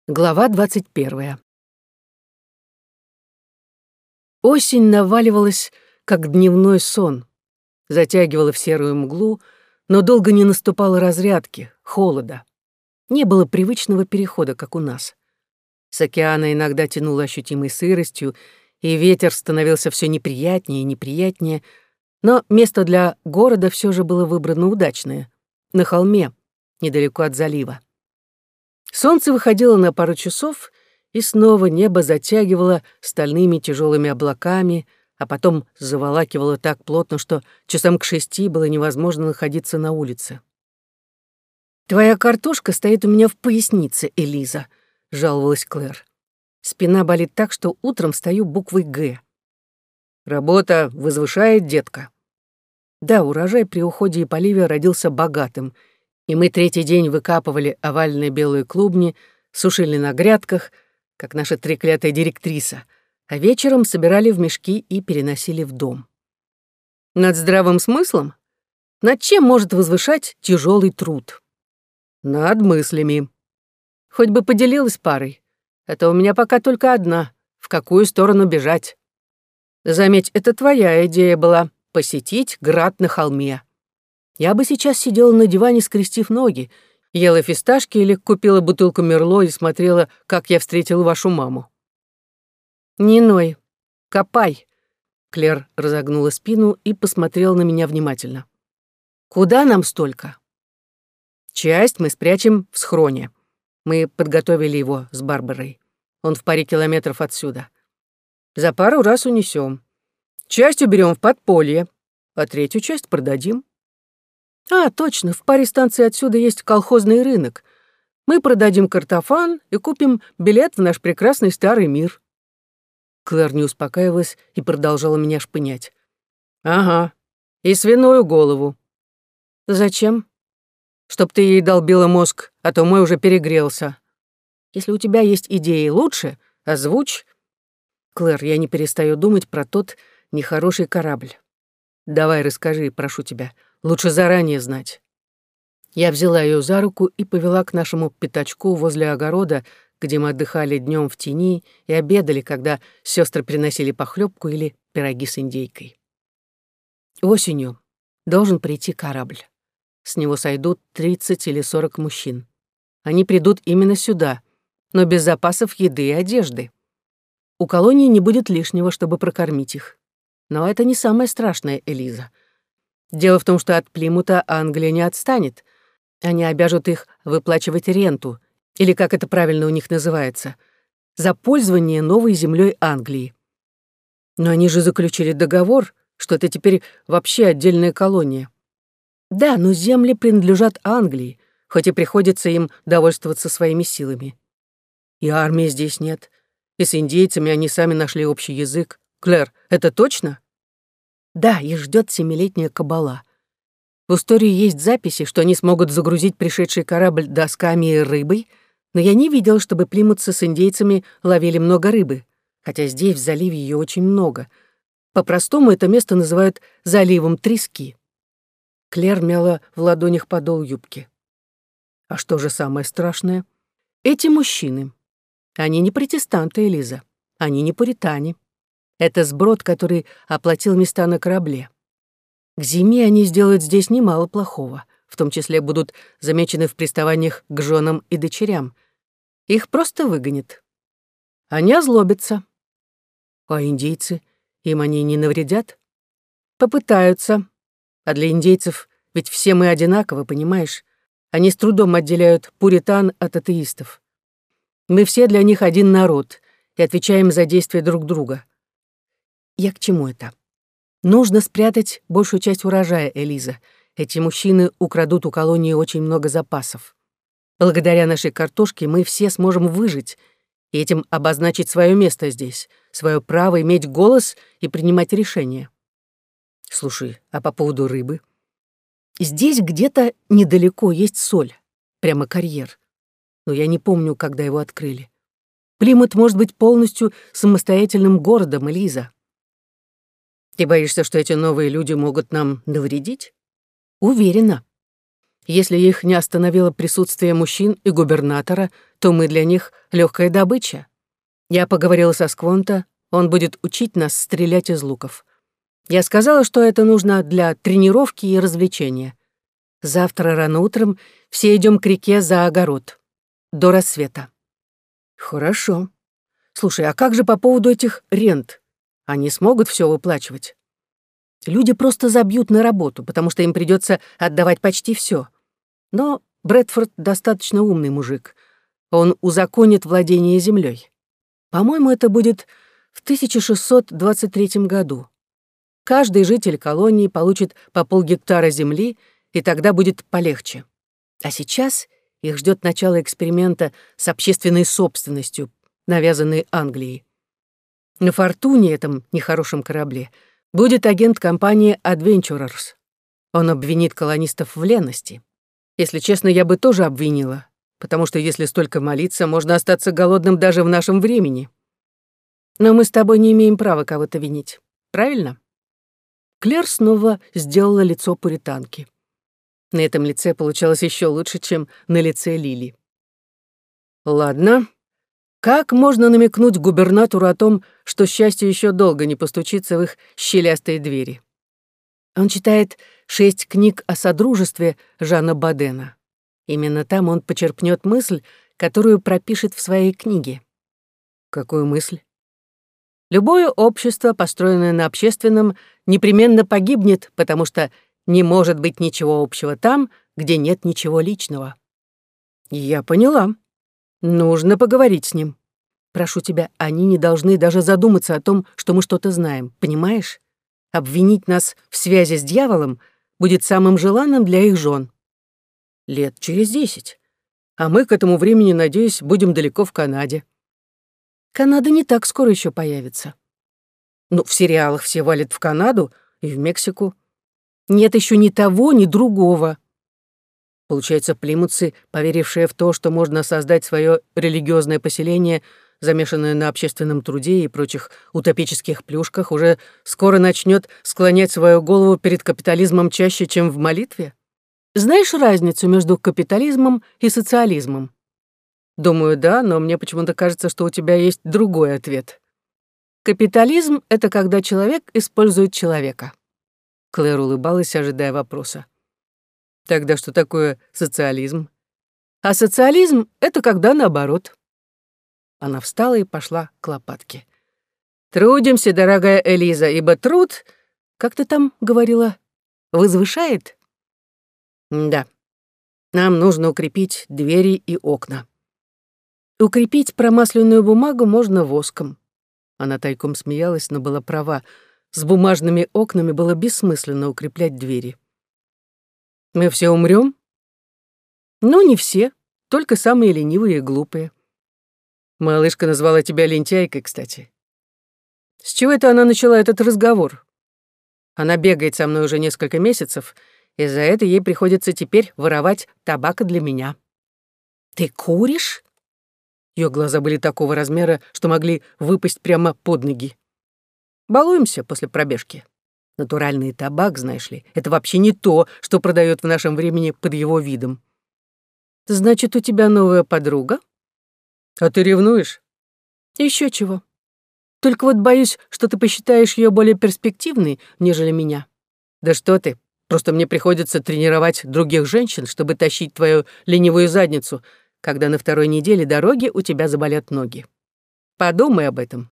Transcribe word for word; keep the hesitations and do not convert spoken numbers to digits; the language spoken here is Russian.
Глава двадцать первая. Осень наваливалась, как дневной сон, затягивала в серую мглу, но долго не наступало разрядки, холода. Не было привычного перехода, как у нас. С океана иногда тянуло ощутимой сыростью, и ветер становился все неприятнее и неприятнее, но место для города все же было выбрано удачное — на холме, недалеко от залива. Солнце выходило на пару часов, и снова небо затягивало стальными тяжелыми облаками, а потом заволакивало так плотно, что часам к шести было невозможно находиться на улице. «Твоя картошка стоит у меня в пояснице, Элиза», — жаловалась Клэр. «Спина болит так, что утром стою буквой «Г». «Работа возвышает, детка». Да, урожай при уходе и поливе родился богатым, и мы третий день выкапывали овальные белые клубни, сушили на грядках, как наша треклятая директриса, а вечером собирали в мешки и переносили в дом. Над здравым смыслом? Над чем может возвышать тяжелый труд? Над мыслями. Хоть бы поделилась парой. Это у меня пока только одна. В какую сторону бежать? Заметь, это твоя идея была — посетить град на холме. Я бы сейчас сидела на диване, скрестив ноги, ела фисташки или купила бутылку Мерло и смотрела, как я встретила вашу маму. «Не ной, копай», — Клэр разогнула спину и посмотрела на меня внимательно. «Куда нам столько?» «Часть мы спрячем в схроне. Мы подготовили его с Барбарой. Он в паре километров отсюда. За пару раз унесем. Часть уберем в подполье, а третью часть продадим». «А, точно, в паре станций отсюда есть колхозный рынок. Мы продадим картофан и купим билет в наш прекрасный старый мир». Клэр не успокаивалась и продолжала меня шпынять. «Ага, и свиную голову». «Зачем?» «Чтоб ты ей долбила мозг, а то мой уже перегрелся. Если у тебя есть идеи лучше, озвучь». «Клэр, я не перестаю думать про тот нехороший корабль. Давай расскажи, прошу тебя. Лучше заранее знать». Я взяла ее за руку и повела к нашему пятачку возле огорода, где мы отдыхали днем в тени и обедали, когда сестры приносили похлебку или пироги с индейкой. Осенью должен прийти корабль. С него сойдут тридцать или сорок мужчин. Они придут именно сюда, но без запасов еды и одежды. У колонии не будет лишнего, чтобы прокормить их. Но это не самое страшное, Элиза. Дело в том, что от Плимута Англия не отстанет. Они обяжут их выплачивать ренту, или как это правильно у них называется, за пользование новой землей Англии. Но они же заключили договор, что это теперь вообще отдельная колония. Да, но земли принадлежат Англии, хоть и приходится им довольствоваться своими силами. И армии здесь нет, и с индейцами они сами нашли общий язык. Клэр, это точно? Да, их ждет семилетняя кабала. В истории есть записи, что они смогут загрузить пришедший корабль досками и рыбой, но я не видел, чтобы плимутцы с индейцами ловили много рыбы, хотя здесь, в заливе, ее очень много. По-простому это место называют заливом трески. Клэр мяла в ладонях подол юбки. А что же самое страшное? Эти мужчины. Они не протестанты, Элиза. Они не пуритане. Это сброд, который оплатил места на корабле. К зиме они сделают здесь немало плохого, в том числе будут замечены в приставаниях к женам и дочерям. Их просто выгонят. Они озлобятся. А индейцы? Им они не навредят? Попытаются. А для индейцев ведь все мы одинаковы, понимаешь? Они с трудом отделяют пуритан от атеистов. Мы все для них один народ и отвечаем за действия друг друга. Я к чему это? Нужно спрятать большую часть урожая, Элиза. Эти мужчины украдут у колонии очень много запасов. Благодаря нашей картошке мы все сможем выжить и этим обозначить свое место здесь, свое право иметь голос и принимать решения. Слушай, а по поводу рыбы? Здесь где-то недалеко есть соль, прямо карьер. Но я не помню, когда его открыли. Плимут может быть полностью самостоятельным городом, Элиза. Ты боишься, что эти новые люди могут нам навредить? Уверена. Если их не остановило присутствие мужчин и губернатора, то мы для них легкая добыча. Я поговорила со Сквонто, он будет учить нас стрелять из луков. Я сказала, что это нужно для тренировки и развлечения. Завтра рано утром все идем к реке за огород. До рассвета. Хорошо. Слушай, а как же по поводу этих рент? Они смогут все выплачивать? Люди просто забьют на работу, потому что им придется отдавать почти все. Но Брэдфорд достаточно умный мужик. Он узаконит владение землей. По-моему, это будет в тысяча шестьсот двадцать третьем году. Каждый житель колонии получит по полгектара земли, и тогда будет полегче. А сейчас их ждет начало эксперимента с общественной собственностью, навязанной Англией. На «Фортуне», этом нехорошем корабле, будет агент компании Adventurers. Он обвинит колонистов в лености. Если честно, я бы тоже обвинила, потому что если столько молиться, можно остаться голодным даже в нашем времени. Но мы с тобой не имеем права кого-то винить. Правильно? Клэр снова сделала лицо пуританки. На этом лице получалось еще лучше, чем на лице Лили. Ладно. Как можно намекнуть губернатору о том, что счастье еще долго не постучится в их щелястые двери? Он читает шесть книг о содружестве Жана Бодена. Именно там он почерпнет мысль, которую пропишет в своей книге. Какую мысль? Любое общество, построенное на общественном, непременно погибнет, потому что не может быть ничего общего там, где нет ничего личного. Я поняла. Нужно поговорить с ним. Прошу тебя, они не должны даже задуматься о том, что мы что-то знаем, понимаешь? Обвинить нас в связи с дьяволом будет самым желанным для их жен. Лет через десять. А мы к этому времени, надеюсь, будем далеко в Канаде. Канада не так скоро еще появится. Ну, в сериалах все валят в Канаду и в Мексику. Нет еще ни того, ни другого. Получается, плимутцы, поверившие в то, что можно создать свое религиозное поселение, замешанное на общественном труде и прочих утопических плюшках, уже скоро начнет склонять свою голову перед капитализмом чаще, чем в молитве? Знаешь разницу между капитализмом и социализмом? Думаю, да, но мне почему-то кажется, что у тебя есть другой ответ. Капитализм — это когда человек использует человека. Клэр улыбалась, ожидая вопроса. Тогда что такое социализм? А социализм — это когда наоборот. Она встала и пошла к лопатке. Трудимся, дорогая Элиза, ибо труд, как ты там говорила, возвышает? Да. Нам нужно укрепить двери и окна. Укрепить промасленную бумагу можно воском. Она тайком смеялась, но была права. С бумажными окнами было бессмысленно укреплять двери. Мы все умрем? Ну, не все, только самые ленивые и глупые. Малышка назвала тебя лентяйкой, кстати. С чего это она начала этот разговор? Она бегает со мной уже несколько месяцев, и за это ей приходится теперь воровать табака для меня. Ты куришь? Ее глаза были такого размера, что могли выпасть прямо под ноги. Балуемся после пробежки. Натуральный табак, знаешь ли, это вообще не то, что продают в нашем времени под его видом. Значит, у тебя новая подруга? А ты ревнуешь? Еще чего. Только вот боюсь, что ты посчитаешь ее более перспективной, нежели меня. Да что ты, просто мне приходится тренировать других женщин, чтобы тащить твою ленивую задницу, когда на второй неделе дороги у тебя заболят ноги. Подумай об этом.